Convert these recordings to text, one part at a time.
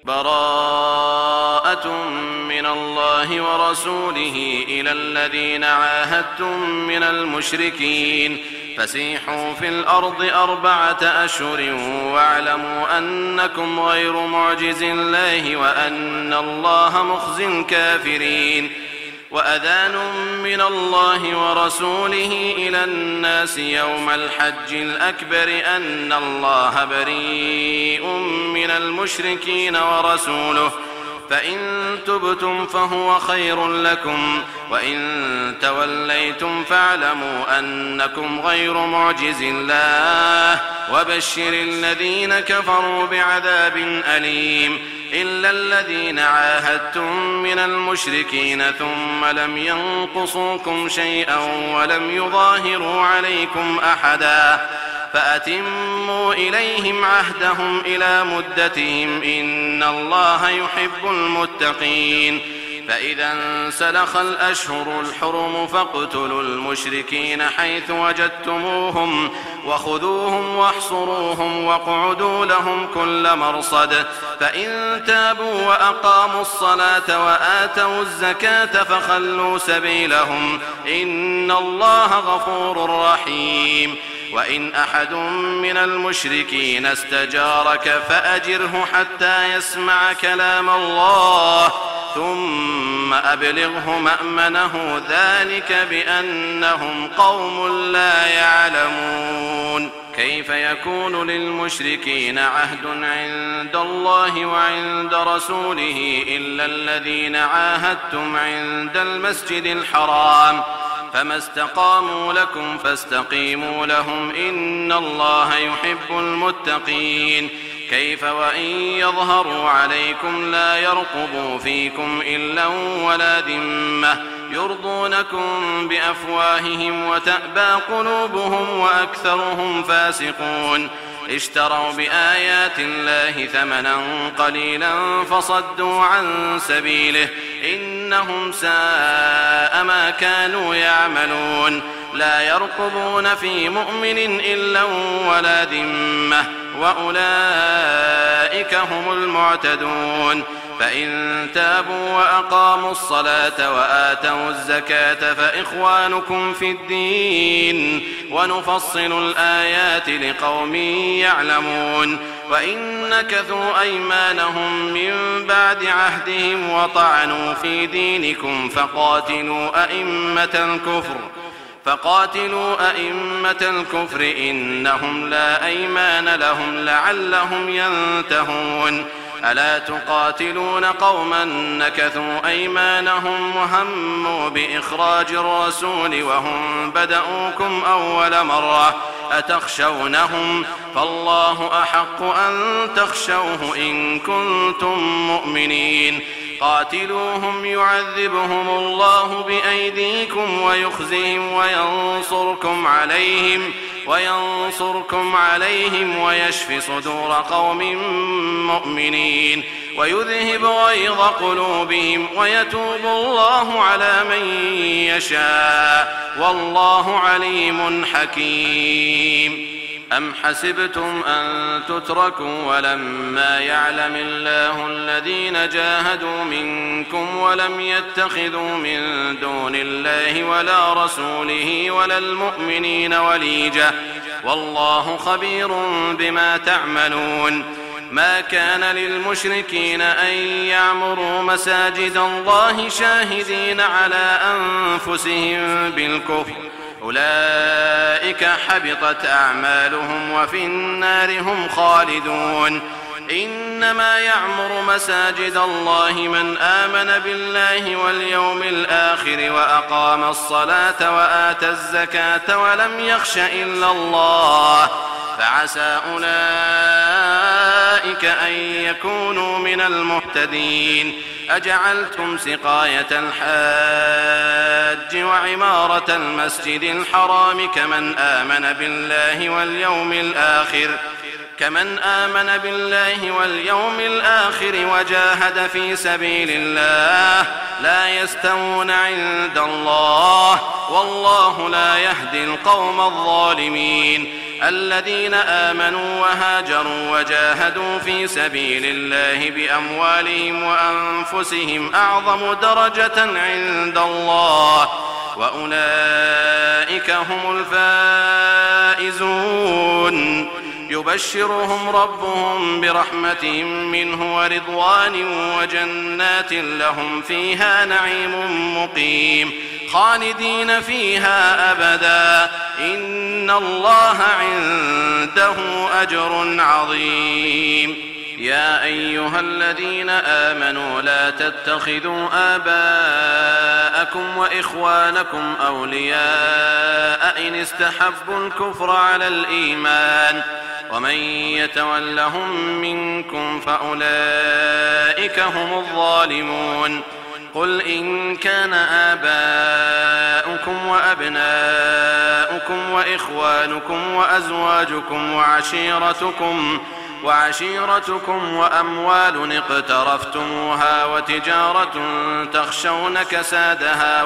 براءة من الله ورسوله إلى الذين عاهدتم من المشركين فسيحوا في الأرض 4 أشهر واعلموا أنكم غير معجز الله وأن الله مخزي الكافرين. وأذان من الله ورسوله إلى الناس يوم الحج الأكبر أن الله بريء من المشركين ورسوله فإن تبتم فهو خير لكم وإن توليتم فاعلموا أنكم غير معجز الله وبشر الذين كفروا بعذاب أليم إلا الذين عاهدتم من المشركين ثم لم ينقصوكم شيئا ولم يظاهروا عليكم أحدا فأتموا إليهم عهدهم إلى مدتهم إن الله يحب المتقين. فإذا انسلخ الأشهر الحرم فاقتلوا المشركين حيث وجدتموهم وخذوهم واحصروهم واقعدوا لهم كل مرصد فإن تابوا وأقاموا الصلاة وآتوا الزكاة فخلوا سبيلهم إن الله غفور رحيم. وإن أحد من المشركين استجارك فأجره حتى يسمع كلام الله ثم أبلغه مأمنه ذلك بأنهم قوم لا يعلمون. كيف يكون للمشركين عهد عند الله وعند رسوله إلا الذين عاهدتم عند المسجد الحرام فما استقاموا لكم فاستقيموا لهم إن الله يحب المتقين. كيف وإن يظهروا عليكم لا يرقبوا فيكم إلا ولا ذمة يرضونكم بأفواههم وتأبى قلوبهم وأكثرهم فاسقون. اشتروا بآيات الله ثمنا قليلا فصدوا عن سبيله إنهم ساء ما كانوا يعملون. لا يرقبون في مؤمن إلا ولا ذمة وأولئك هم المعتدون. فإن تابوا وأقاموا الصلاة وآتوا الزكاة فإخوانكم في الدين ونفصل الآيات لقوم يعلمون. وإن نكثوا أيمانهم من بعد عهدهم وطعنوا في دينكم فقاتلوا أئمة الكفر إنهم لا أيمان لهم لعلهم ينتهون. ألا تقاتلون قوما نكثوا أيمانهم وهموا بإخراج الرسول وهم بدأوكم أول مرة أتخشونهم فالله أحق أن تخشوه إن كنتم مؤمنين. قاتلوهم يعذبهم الله بأيديكم ويخزهم وينصركم عليهم ويشف صدور قوم مؤمنين ويذهب غيظ قلوبهم ويتوب الله على من يشاء والله عليم حكيم. أم حسبتم أن تتركوا ولما يعلم الله الذين جاهدوا منكم ولم يتخذوا من دون الله ولا رسوله ولا المؤمنين وليجة والله خبير بما تعملون. ما كان للمشركين أن يعمروا مساجد الله شاهدين على أنفسهم بالكفر أولئك حبطت أعمالهم وفي النار هم خالدون. إنما يعمر مساجد الله من آمن بالله واليوم الآخر وأقام الصلاة وآتى الزكاة ولم يخش إلا الله فعسى أولئك أن يكونوا من المهتدين. أجعلتم سقاية الحاج وعمارة المسجد الحرام كمن آمن بالله واليوم الآخر وجاهد في سبيل الله لا يستوون عند الله والله لا يهدي القوم الظالمين. الذين آمنوا وهاجروا وجاهدوا في سبيل الله بأموالهم وأنفسهم أعظم درجة عند الله وأولئك هم الفائزون يبشرهم ربهم برحمة منه ورضوان وجنات لهم فيها نعيم مقيم خالدين فيها أبدا إن الله عنده أجر عظيم. يا أيها الذين آمنوا لا تتخذوا آباءكم وإخوانكم أولياء إن استحبوا الكفر على الإيمان ومن يتولهم منكم فأولئك هم الظالمون. قل إن كان آباؤكم وأبناؤكم وإخوانكم وأزواجكم وعشيرتكم وأموال اقترفتموها وتجارة تخشون كسادها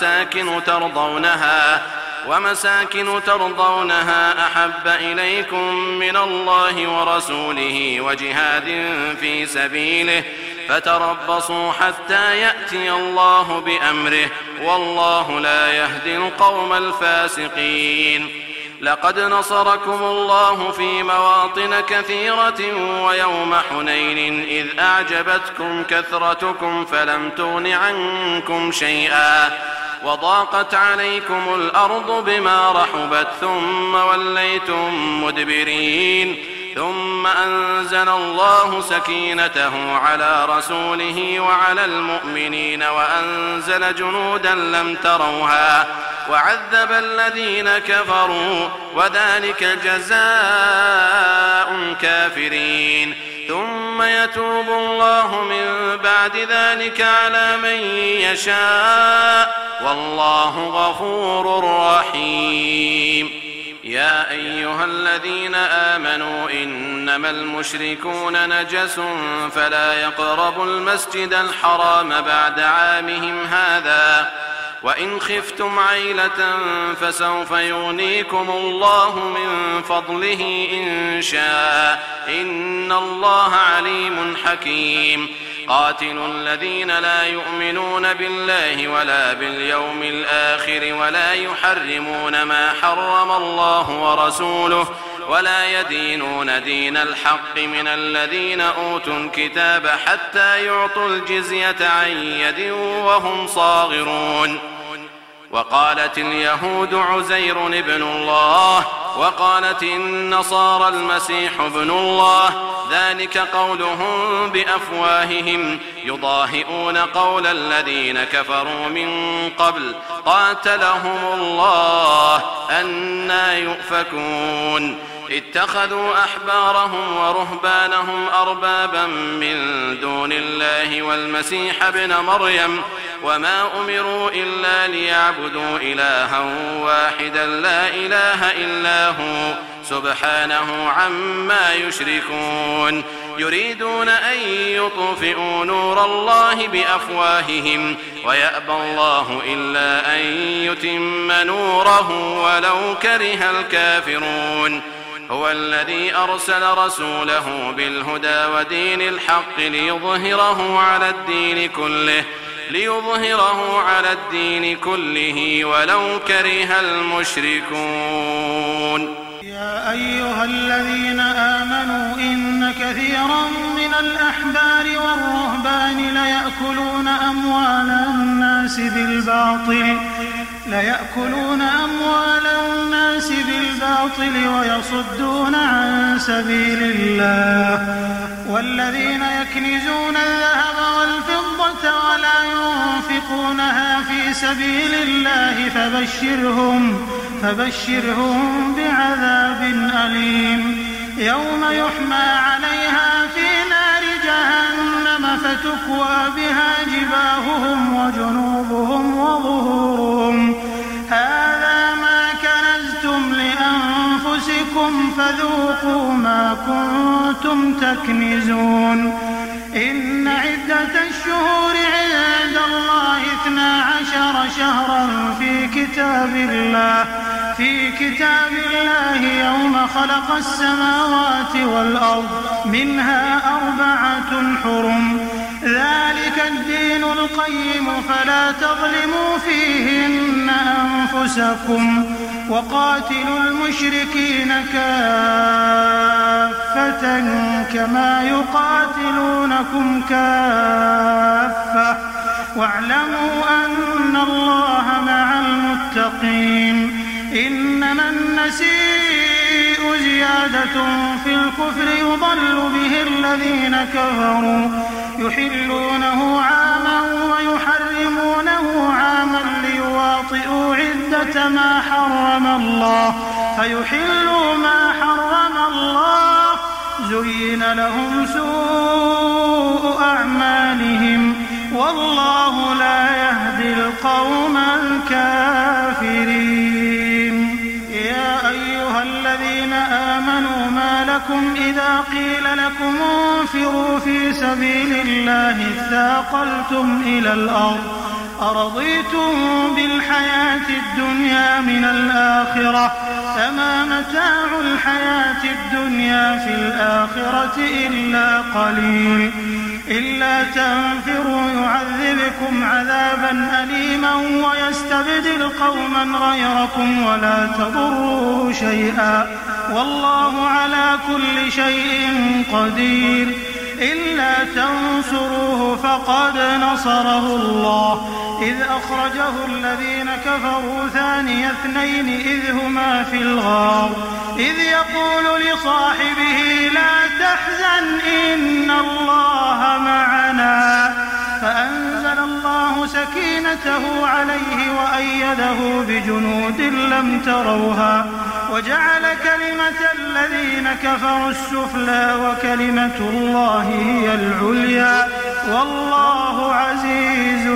ومساكن ترضونها أحب إليكم من الله ورسوله وجهاد في سبيله فتربصوا حتى يأتي الله بأمره والله لا يهدي القوم الفاسقين. لقد نصركم الله في مواطن كثيرة ويوم حنين إذ أعجبتكم كثرتكم فلم تغن عنكم شيئا وضاقت عليكم الأرض بما رحبت ثم وليتم مدبرين ثم أنزل الله سكينته على رسوله وعلى المؤمنين وأنزل جنودا لم تروها وعذب الذين كفروا وذلك جزاء الكافرين. ثم يتوب الله من بعد ذلك على من يشاء والله غفور رحيم. يا أيها الذين آمنوا إنما المشركون نجس فلا يقربوا المسجد الحرام بعد عامهم هذا وإن خفتم عيلة فسوف يغنيكم الله من فضله إن شاء إن الله عليم حكيم. قاتلوا الذين لا يؤمنون بالله ولا باليوم الآخر ولا يحرمون ما حرم الله ورسوله ولا يدينون دين الحق من الذين أوتوا الكتاب حتى يعطوا الجزية عن يد وهم صاغرون. وقالت اليهود عزير ابن الله وقالت النصارى المسيح ابن الله ذلك قولهم بأفواههم يضاهئون قول الذين كفروا من قبل قاتلهم الله أنى يؤفكون. اتخذوا أحبارهم ورهبانهم أربابا من دون الله والمسيح ابن مريم وما أمروا إلا ليعبدوا إلها واحدا لا إله إلا هو سبحانه عما يشركون. يريدون أن يطفئوا نور الله بأفواههم ويأبى الله إلا أن يتم نوره ولو كره الكافرون. هو الذي أرسل رسوله بالهدى ودين الحق ليظهره على الدين كله ولو كره المشركون. يا أيها الذين آمنوا إن كثيرا من الأحبار والرهبان ليأكلون أموال الناس بالباطل ويصدون عن سبيل الله والذين يكنزون الذهب والفضة ولا ينفقونها في سبيل الله فبشرهم بعذاب أليم يوم يحمى عليها في نار جهنم فتكوى بها جباههم وجنوبهم وظهورهم هذا ما كنزتم لأنفسكم فذوقوا ما كنتم تكنزون. إن عدة الشهور عند الله 12 شهرا في كتاب الله في كتاب الله يوم خلق السماوات والأرض منها 4 حرم ذلك الدين القيم فلا تظلموا فيهن أنفسكم وقاتلوا المشركين كافة كما يقاتلونكم كافة واعلموا أن الله مع المتقين إنما النسيء زيادة في الكفر يضل به الذين كفروا يحلونه عاما ويحرمونه عاما ليواطئوا عدة ما حرم الله فيحلوا ما حرم الله زين لهم سوء أعمالهم والله لا يهدي القوم الكافرين يا أيها الذين آمنوا ما لكم إذا قيل لكم انفروا في سبيل الله اثاقلتم إلى الأرض أرضيتم بالحياة الدنيا من الآخرة فما متاع الحياة الدنيا في الآخرة إلا قليل إلا تنفروا يعذبكم عذابا أليما ويستبدل قوما غيركم ولا تضروه شيئا والله على كل شيء قدير إلا تنصروه فقد نصره الله إذ أخرجه الذين كفروا ثاني اثنين إذ هما في الغار إذ يقول لصاحبه لا تحزن إن الله معنا فأنزل الله سكينته عليه وأيده بجنود لم تروها وجعل كلمة الذين كفروا السفلى وكلمة الله هي العليا والله عزيز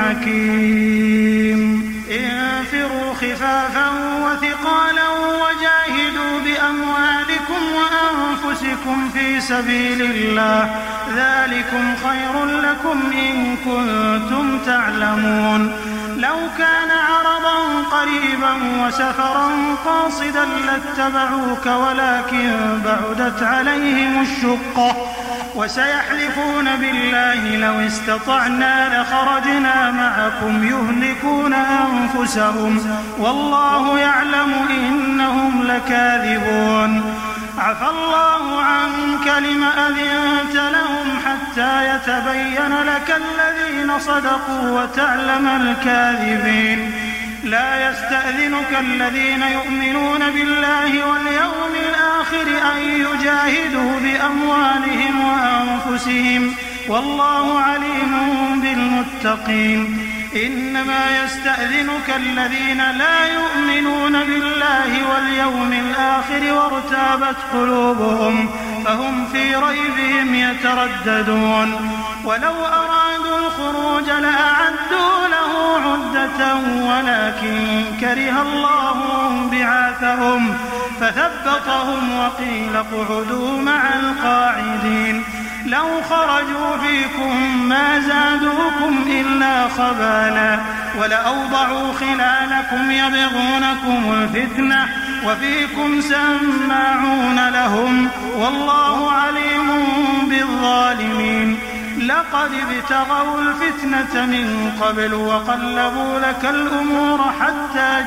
حكيم انفروا خفافا وثقالا وجاهدوا بأموالكم وأنفسكم في سبيل الله ذلكم خير لكم إن كنتم تعلمون لو كان عرضا قريبا وسفرا قاصدا لاتبعوك ولكن بعدت عليهم الشقة وسيحلفون بالله لو استطعنا لخرجنا معكم يهلكون أنفسهم والله يعلم إنهم لكاذبون عفى الله عنك لم أذنت لهم حتى يتبين لك الذين صدقوا وتعلم الكاذبين لا يستأذنك الذين يؤمنون بالله واليوم الآخر أن يجاهدوا بأموالهم وأنفسهم والله عليم بالمتقين إنما يستأذنك الذين لا يؤمنون بالله واليوم الآخر وارتابت قلوبهم فهم في ريبهم يترددون ولو أرادوا الخروج لأعدوا له عدة ولكن كره الله بعاثهم فثبطهم وقيل اقعدوا مع القاعدين لو خرجوا فيكم ما زادوكم إلا خبالا ولأوضعوا خلالكم يبغونكم الفتنة وفيكم سماعون لهم والله عليم بالظالمين لقد ابتغوا الفتنة من قبل وقلبوا لك الأمور حتى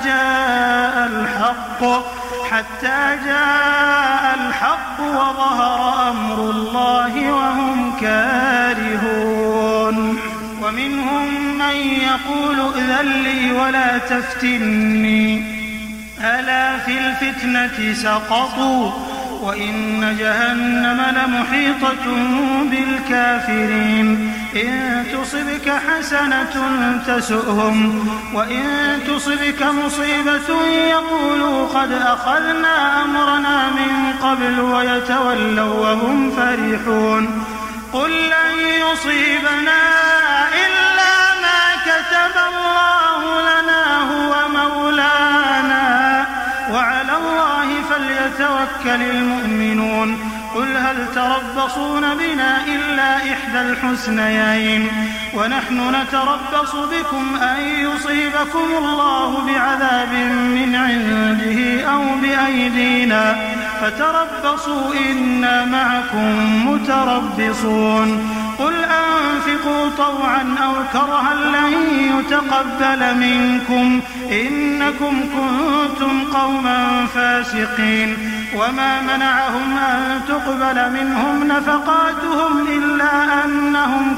جاء الحق وظهر أمر الله وهم كارهون ومنهم من يقول ائذن لي ولا تفتني ألا في الفتنة سقطوا وإن جهنم لمحيطة بالكافرين إن تصبك حسنة تسؤهم وإن تصبك مصيبة يقولوا قد أخذنا أمرنا من قبل ويتولوا وهم فرحون قل لن يصيبنا إلا ما كتب الله لنا هو مولانا وعلى الله فليتوكل المؤمنون قل هل تربصون بنا إلا إحدى الحسنيين ونحن نتربص بكم أن يصيبكم الله بعذاب من عنده أو بأيدينا فتربصوا إنا معكم متربصون قل أنفقوا طوعا أو كرها لن يتقبل منكم إنكم كنتم قوما فاسقين وما منعهم أن تقبل منهم نفقاتهم إلا أنهم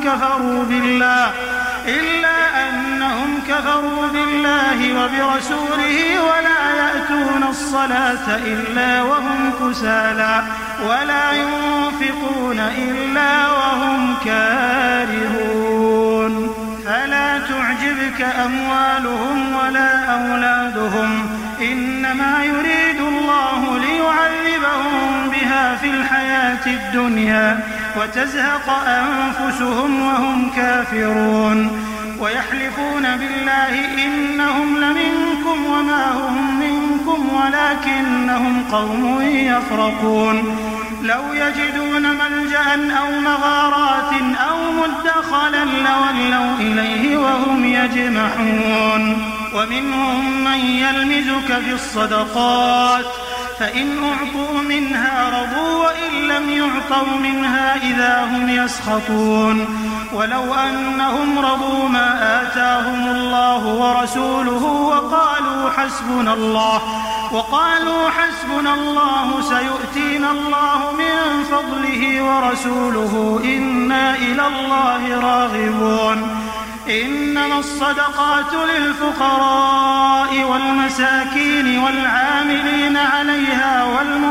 كفروا بالله وبرسوله ولا يأتون الصلاة إلا وهم كسالى ولا ينفقون إلا وهم كارهون فلا تعجبك أموالهم ولا أولادهم إنما يريد الله ليعذبهم بها في الحياة الدنيا وتزهق أنفسهم وهم كافرون ويحلفون بالله إنهم لمنكم وما هم منكم ولكنهم قوم يفرقون لو يجدون ملجأ أو مغارات أو مدخلا لولوا إليه وهم يجمحون ومنهم من يلمزك في الصدقات فإن أعطوا منها رضوا وإن لم يعطوا منها إذا هم يسخطون ولو أنهم رضوا ما آتاهم الله ورسوله وقالوا حسبنا الله سيؤتينا الله من فضله ورسوله إنا إلى الله راغبون إنما الصدقات للفقراء والمساكين والعاملين عليها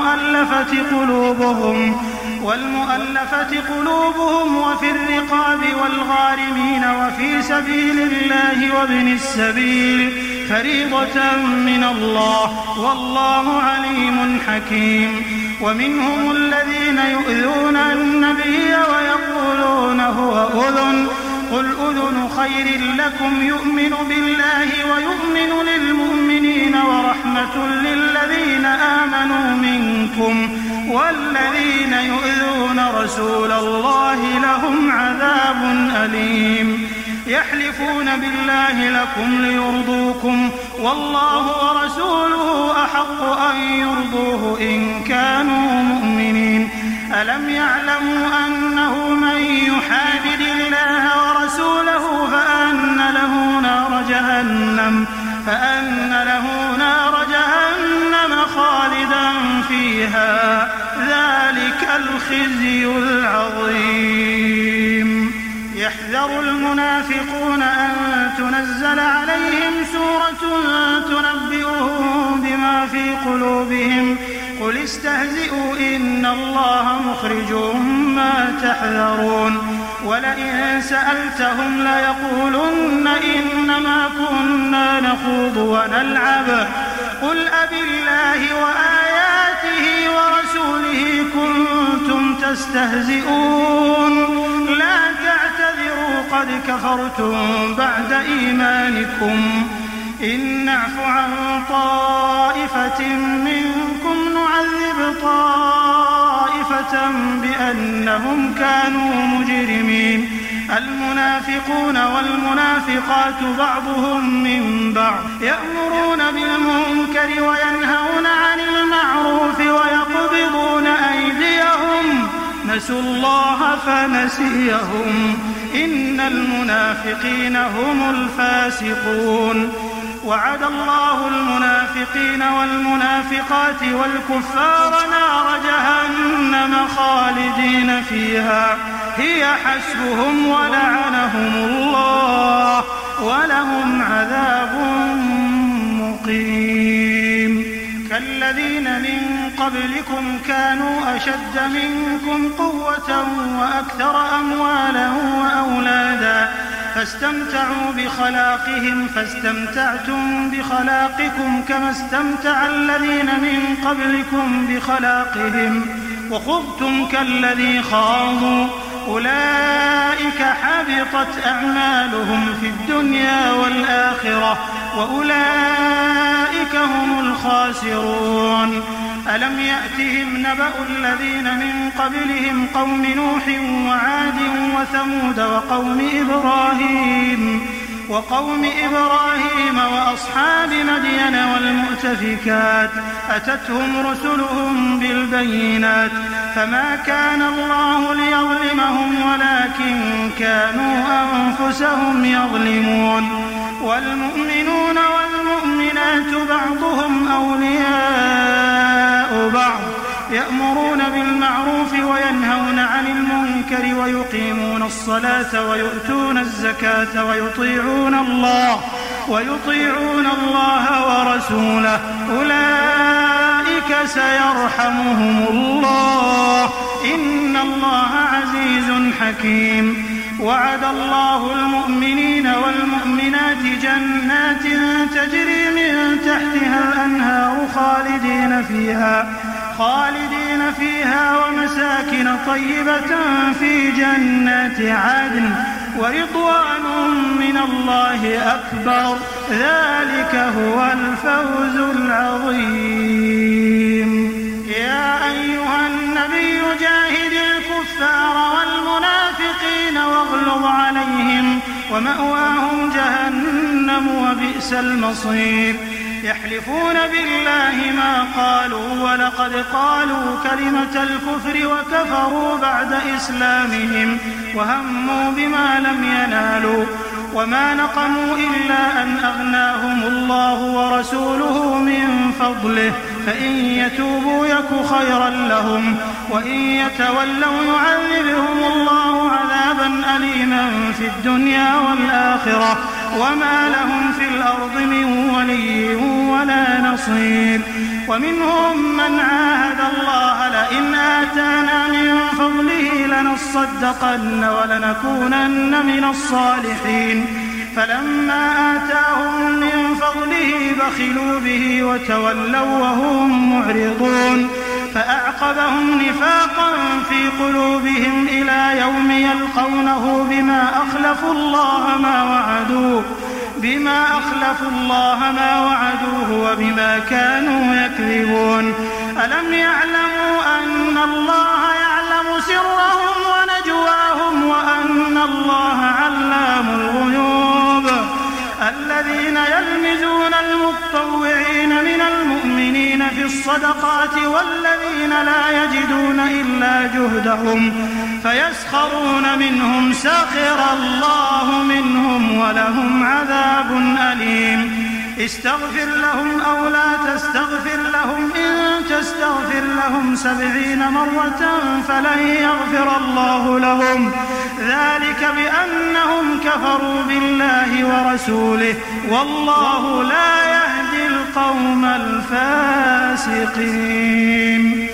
والمؤلفة قلوبهم وفي الرقاب والغارمين وفي سبيل الله وابن السبيل فريضة من الله والله عليم حكيم ومنهم الذين يؤذون النبي ويقولون هو أذن قل أذن خير لكم يؤمن بالله ويؤمن للمؤمنين ورحمة للذين آمنوا منكم والذين يؤذون رسول الله لهم عذاب أليم يحلفون بالله لكم ليرضوكم والله ورسوله أحق أن يرضوه إن كانوا مؤمنين ألم يعلموا أنه من يحادد الله ورسوله فأن له نار جهنم خالدا فيها ذلك الخزي العظيم يحذر المنافقون أن تنزل عليهم سورة تنبئهم بما في قلوبهم قل استهزئوا إن الله مخرج ما تحذرون ولئن سألتهم ليقولن إنما كنا نخوض ونلعب قل أبالله وآياته ورسوله كنتم تستهزئون لا تعتذروا قد كفرتم بعد إيمانكم إن نعف عن طائفة منكم نعذب طائفة بأنهم كانوا مجرمين المنافقون والمنافقات بعضهم من بعض يأمرون بالمنكر وينهون عن المعروف ويقبضون أيديهم نسوا الله فنسيهم إن المنافقين هم الفاسقون وعد الله المنافقين والمنافقات والكفار نار جهنم خالدين فيها هي حسبهم ولعنهم الله ولهم عذاب مقيم كالذين من قبلكم كانوا أشد منكم قوة وأكثر أموالا وأولادا فاستمتعوا بخلاقهم فاستمتعتم بخلاقكم كما استمتع الذين من قبلكم بخلاقهم وخضتم كالذي خاضوا أولئك حبطت أعمالهم في الدنيا والآخرة وأولئك هم الخاسرون ألم يأتهم نبأ الذين من قبلهم قوم نوح وعاد وثمود وقوم إبراهيم وأصحاب مدين والمؤتفكات أتتهم رسلهم بالبينات فما كان الله ليظلمهم ولكن كانوا أنفسهم يظلمون والمؤمنون والمؤمنات بعضهم أولياء بعض يأمرون بالمعروف وينهون عن المنكر ويقيمون الصلاة ويؤتون الزكاة ويطيعون الله ورسوله أولئك سيرحمهم الله إن الله عزيز حكيم وعد الله المؤمنين والمؤمنات جنات تجري من تحتها الأنهار خالدين فيها ومساكن طيبة في جنات عدن ورضوان من الله أكبر ذلك هو الفوز العظيم يا أيها النبي جاهد الكفار والمنافقين واغلظ عليهم ومأواهم جهنم وبئس المصير يحلفون بالله ما قالوا ولقد قالوا كلمة الكفر وكفروا بعد إسلامهم وهموا بما لم ينالوا وما نقموا إلا أن أغناهم الله ورسوله من فضله فإن يتوبوا يك خيرا لهم وإن يتولوا يعذبهم الله عذابا أليما في الدنيا والآخرة وما لهم في الأرض من ولي ولا نصير ومنهم من عاهد الله لئن آتانا من فضله لنصدقن ولنكونن من الصالحين فلما آتاهم من فضله بخلوا به وتولوا وهم معرضون فأعقبهم نفاقا في قلوبهم إلى يوم يلقونه بما أخلفوا الله ما وعدوه وبما كانوا يكذبون ألم يعلموا أن الله يعلم سرهم ونجواهم وأن الله علام الغيوب الذين يلمزون المتطوعين من المؤمنين في الصدقات والذين لا يجدون إلا جهدهم فيسخرون منهم سخر الله منهم ولهم عذاب أليم استغفر لهم أو لا تستغفر لهم إن تستغفر لهم 70 مرة فلن يغفر الله لهم ذلك بأنهم كفروا بالله ورسوله والله لا يهدي القوم الفاسقين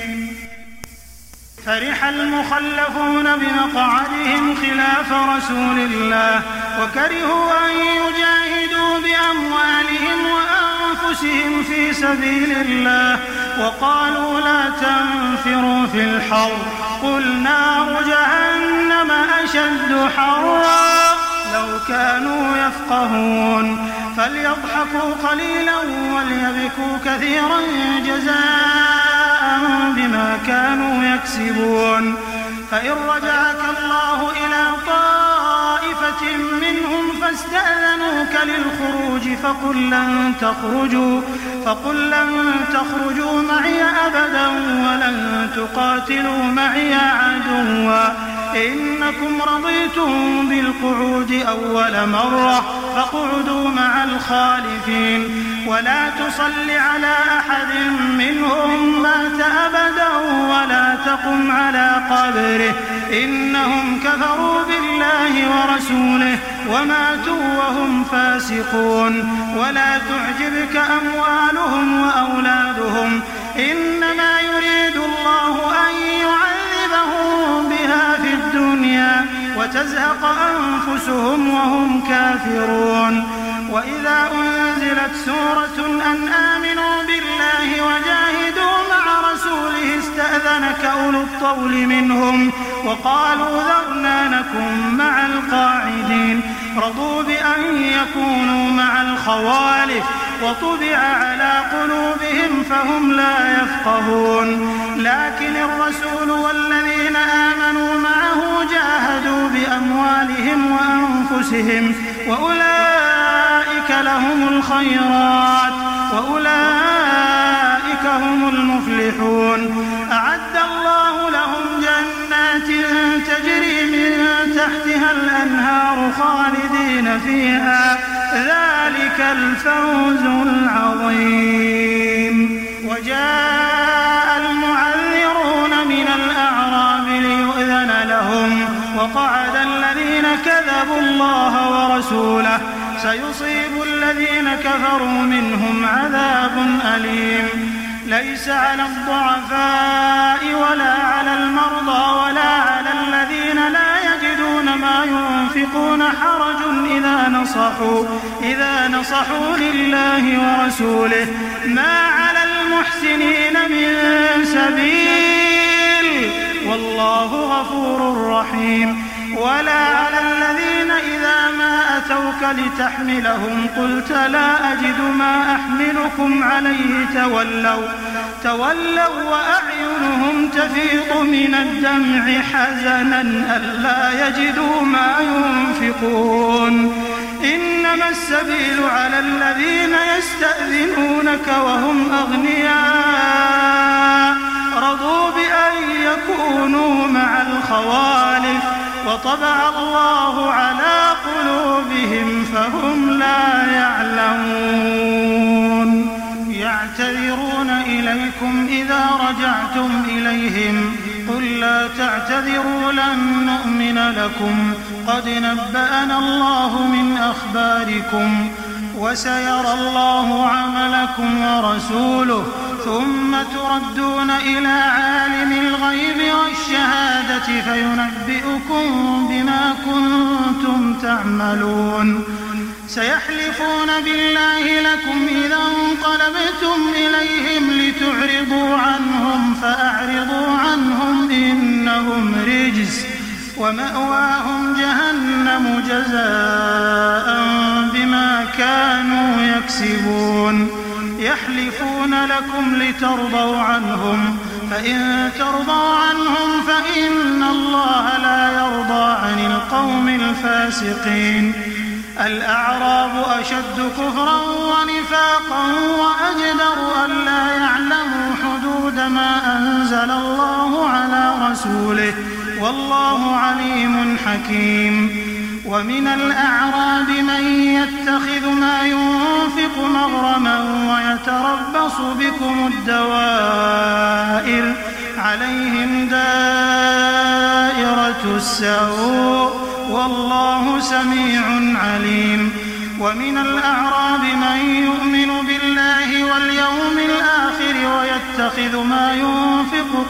فرح المخلفون بمقعدهم خلاف رسول الله وكرهوا أن يجاهدوا بأموالهم وأنفسهم في سبيل الله وقالوا لا تنفروا في الحر قل نار جهنم أشد حرا لو كانوا يفقهون فليضحكوا قليلا وليبكوا كثيرا جزاء بما كانوا يكسبون فإن رجعك الله إلى طائفة منهم فاستأذنوك للخروج فقل لن تخرجوا معي أبدا ولن تقاتلوا معي عدوا إنكم رضيتم بالقعود أول مرة فاقعدوا مع الخالفين ولا تصل على أحد منهم مات أبدا ولا تقم على قبره إنهم كفروا بالله ورسوله وماتوا وهم فاسقون ولا تعجبك أموالهم وأولادهم إنما يريد الله أن يعذبهم بها في الدنيا وتزهق أنفسهم وهم كافرون وإذا أنزلت سورة أن آمنوا بالله وجاهدوا مع رسوله استأذنك أولو الطول منهم وقالوا ذرنا نكن مع القاعدين رضوا بأن يكونوا مع الخوالف وطبع على قلوبهم فهم لا يفقهون لكن الرسول والذين آمنوا معه جاهدوا بأموالهم وأنفسهم وأولئك لهم الخيرات وأولئك هم المفلحون أعد الله لهم جنات تجري من تحتها الأنهار خالدين فيها ذلك الفوز العظيم. وجاء المعذرون من الأعراب ليؤذن لهم وقعد الذين كذبوا الله ورسوله سيصيب الذين كفروا منهم عذاب أليم. ليس على الضعفاء ولا على المرضى ولا على الذين لا يجدون ما ينفقون حرج إذا نصحوا لله ورسوله ما على المحسنين من سبيل والله غفور رحيم. ولا على الذين إذا ما أتوك لتحملهم قلت لا أجد ما أحملكم عليه تولوا وأعينهم تفيض من الدمع حزنا ألا يجدوا ما ينفقون. إنما السبيل على الذين يستأذنونك وهم أغنياء رضوا بأن يكونوا مع الخوالف وطبع الله على قلوبهم فهم لا يعلمون. يعتذرون إليكم إذا رجعتم إليهم قل لا تعتذروا لن نؤمن لكم قد نبأنا الله من أخباركم وسيرى الله عملكم ورسوله ثم تردون إلى عالم الغيب والشهادة فينبئكم بما كنتم تعملون. سيحلفون بالله لكم إذا انقلبتم إليهم لتعرضوا عنهم فأعرضوا عنهم إنهم رجس ومأواهم جهنم جزاء بما كانوا يكسبون. يحلفون لكم لترضوا عنهم فإن ترضوا عنهم فإن الله لا يرضى عن القوم الفاسقين. الأعراب أشد كفرا ونفاقا وأجدر ألا يعلموا حدود ما أنزل الله على رسوله والله عليم حكيم. ومن الأعراب من يتخذ ما ينفق مغرما ويتربص بكم الدوائر عليهم دائرة السوء والله سميع عليم. ومن الأعراب من يؤمن بالله واليوم الآخر ويتخذ ما ينفق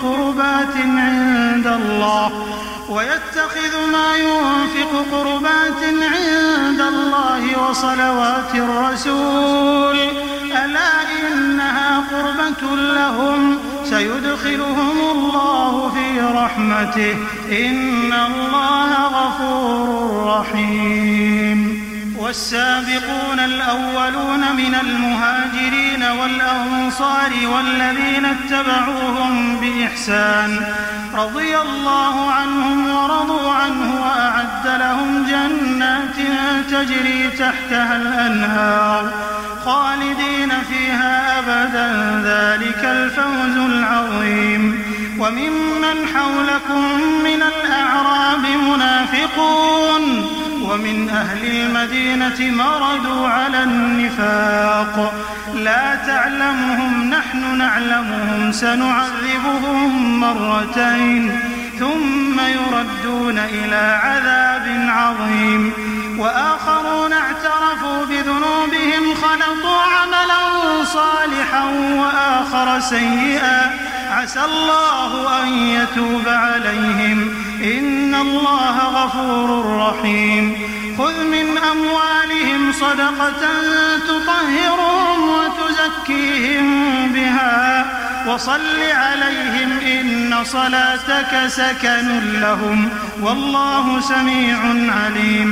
قربات عند الله وصلوات الرسول ألا إنها قربة لهم سيدخلهم الله في رحمته إن الله غفور رحيم. والسابقون الأولون من المهاجرين والأنصار والذين اتبعوهم بإحسان رضي الله عنهم ورضوا عنه وأعد لهم جنات تجري تحتها الأنهار خالدين فيها أبدا ذلك الفوز العظيم. وممن حولكم من الأعراب منافقون ومن أهل المدينة مردوا على النفاق لا تعلمهم نحن نعلمهم سنعذبهم مرتين ثم يردون إلى عذاب عظيم. وآخرون اعترفوا بذنوبهم خلطوا عملا صالحا وآخر سيئا عسى الله أن يتوب عليهم إن الله غفور رحيم. خذ من أموالهم صدقة تطهرهم وتزكيهم بها وصل عليهم إن صلاتك سكن لهم والله سميع عليم.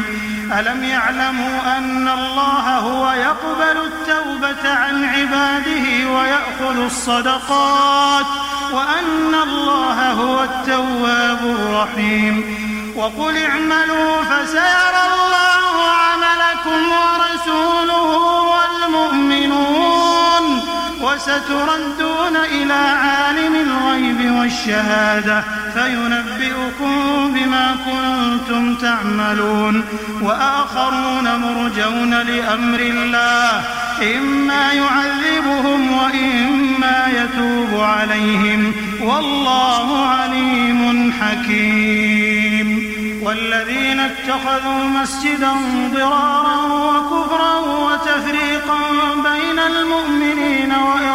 ألم يعلموا أن الله هو يقبل التوبة عن عباده ويأخذ الصدقات وأن الله هو التواب الرحيم وقل اعملوا فسيرى الله عملكم ورسوله والمؤمنون وستردون إلى عالم الغيب والشهادة فينبئكم بما كنتم تعملون وآخرون مرجون لأمر الله إما يعذبهم وإما يتوب عليهم والله عليم حكيم والذين اتخذوا مسجدا ضرارا وكفرا وتفريقا بين المؤمنين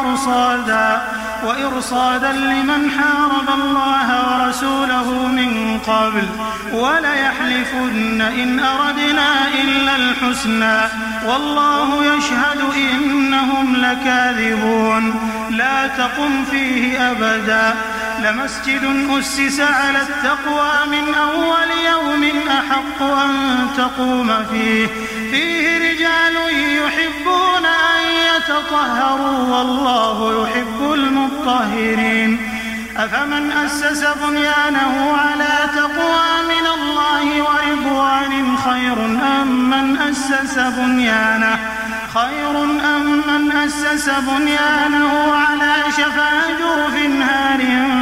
وإرصادا لمن حارب الله ورسوله من قبل وليحلفن إن أردنا إلا الحسنى والله يشهد إنهم لكاذبون لا تقم فيه أبدا لمسجد أسس على التقوى من أول يوم أحق أن تقوم فيه رجال يحبون أن يتطهروا والله يحب المطهرين أفمن أسس بنيانه على تقوى من الله ورضوان خير أم من أسس بنيانه على شفا جرف نار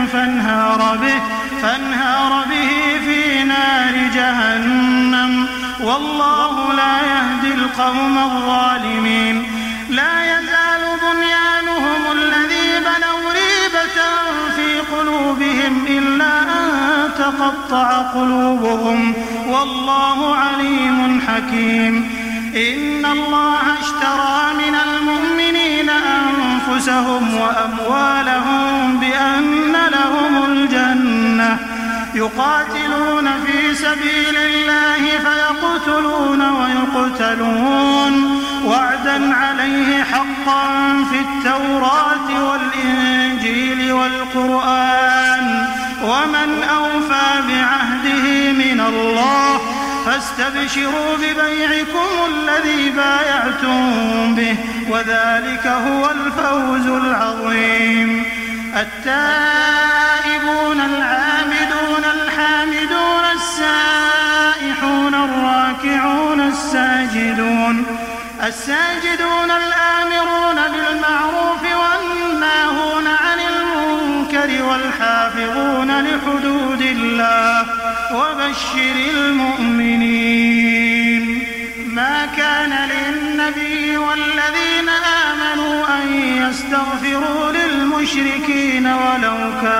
فانهار به في نار جهنم والله لا يهدي القوم الظالمين لا يزال بنيانهم الذي بنوا ريبة في قلوبهم إلا أن تقطع قلوبهم والله عليم حكيم إن الله اشترى من المؤمنين أنفسهم وأموالهم بأن لهم الجنة يقاتلون في سبيل الله فيقتلون ويقتلون وعدا عليه حقا في التوراة والإنجيل والقرآن ومن أوفى بعهده من الله فاستبشروا ببيعكم الذي بايعتم به وذلك هو الفوز العظيم التائبون العابدون الحامدون السائحون الراكعون الساجدون الآمرون بالمعروف والناهون عن المنكر والحافظون لحدود الله وبشر المؤمنين ما كان للنبي والذين آمنوا أن يستغفروا للمشركين ولو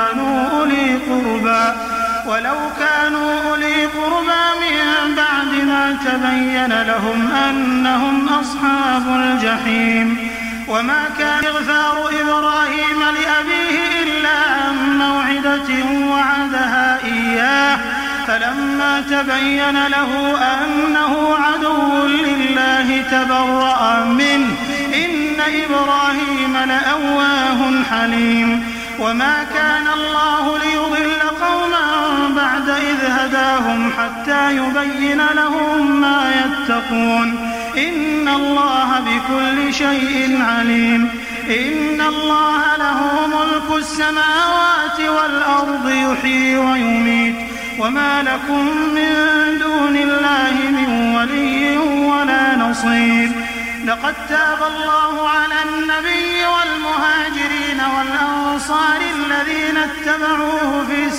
كانوا أولي قربى من بعد ما تبين لهم أنهم أصحاب الجحيم وما كان استغفار إبراهيم لأبيه إلا عن موعدة وعدها إياه فلما تبين له أنه عدو لله تبرأ منه إن إبراهيم لأواه حليم وما كان الله ليضل قوما بعد إذ هداهم حتى يبين لهم ما يتقون إن الله بكل شيء عليم إن الله له ملك السماوات والأرض يحيي ويميت وما لكم من دون الله من ولي ولا نصير لقد تاب الله على النبي والمهاجرين والأنصار الذين اتبعوه في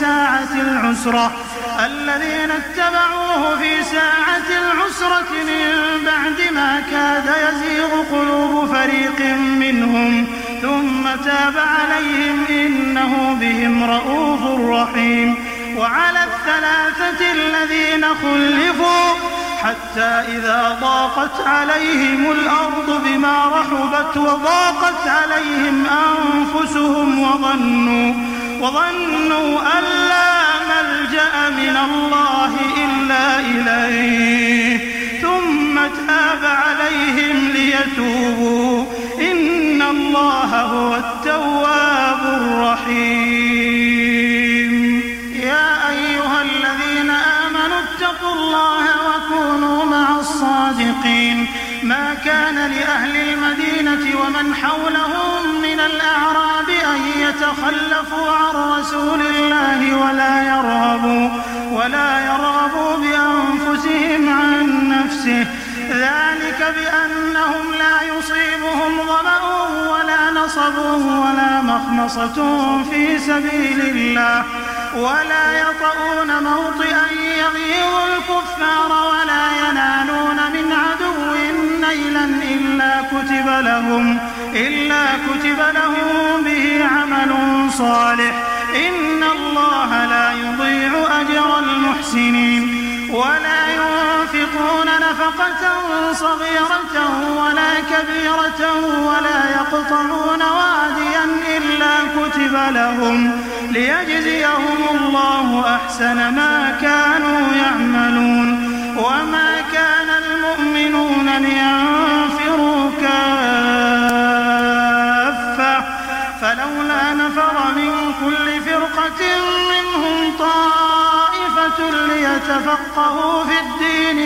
ساعة العسرة من بعد ما كاد يزيغ قلوب فريق منهم ثم تاب عليهم إنه بهم رءوف رحيم وعلى الثلاثة الذين خلفوا حتى إذا ضاقت عليهم الأرض بما رحبت وضاقت عليهم أنفسهم وظنوا أن لا ملجأ من الله إلا إليه ثم تاب عليهم ليتوبوا إن الله هو التواب الرحيم يا أيها الذين آمنوا اتقوا الله وكونوا مع صادقين. ما كان لأهل المدينة ومن حولهم من الأعراب أن يتخلفوا عن رسول الله ولا يرغبوا بأنفسهم عن نفسه، ذلك بأنهم لا يصيبهم ظمأ ولا نصب ولا مخمصة في سبيل الله، ولا يطؤون موطئا يغيظ الكفار ولا ينالون من عدو نيلا إلا كتب لهم به عمل صالح. إن الله لا يضيع أجر المحسنين. ولا ينفقون نفقة صغيرة ولا كبيرة ولا يقطعون واديا إلا كتب لهم ليجزيهم الله أحسن ما كانوا يعملون. وما كان المؤمنون لينفروا كافة فلولا نفر من كل فرقة منهم طائفة ليتفقهوا في الدين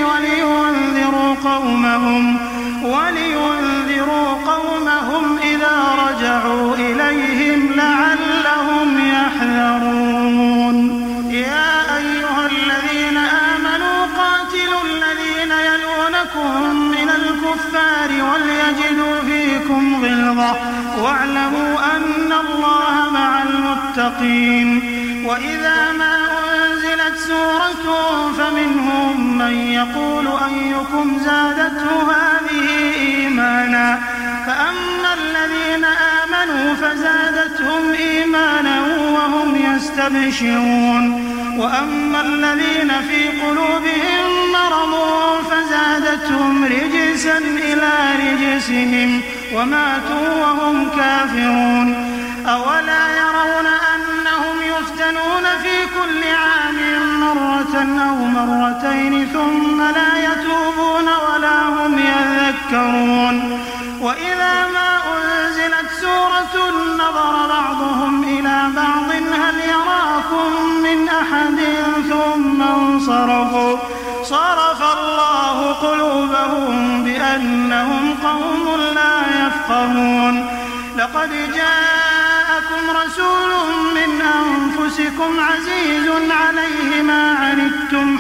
ولينذروا قومهم إذا رجعوا إليهم لعلهم يحذرون. يا أيها الذين آمنوا قاتلوا الذين يلونكم من الكفار وليجدوا فيكم غلظة واعلموا أن الله مع المتقين. وإذا ما أنزلت سورة فمنهم من يقول أيكم زادته هذه إيمانا، فأما الذين آمنوا فزادتهم إيمانا وهم يستبشرون، وأما الذين في قلوبهم مرض فزادتهم رجسا إلى رجسهم وماتوا وهم كافرون. أولا يرون أنهم يفتنون في كل عام مرة أو مرتين ثم لا يتوبون ولا هم يذكرون. وإذا ما أنزلت سورة نظر بعضهم إلى بعض هل يراكم من أحد ثم انصرفوا صرف الله قلوبهم بأنهم قوم لا يفقهون. لقد جاءكم رسول من أنفسكم عزيز عليه ما عنتم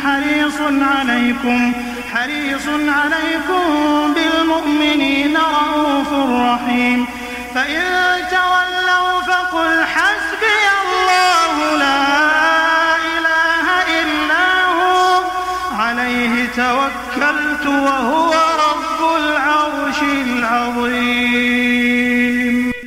حريص عليكم بالمؤمنين رءوف رحيم. فإن تولوا فقل حسبي الله لا إله إلا هو عليه توكلت وهو رب العرش العظيم.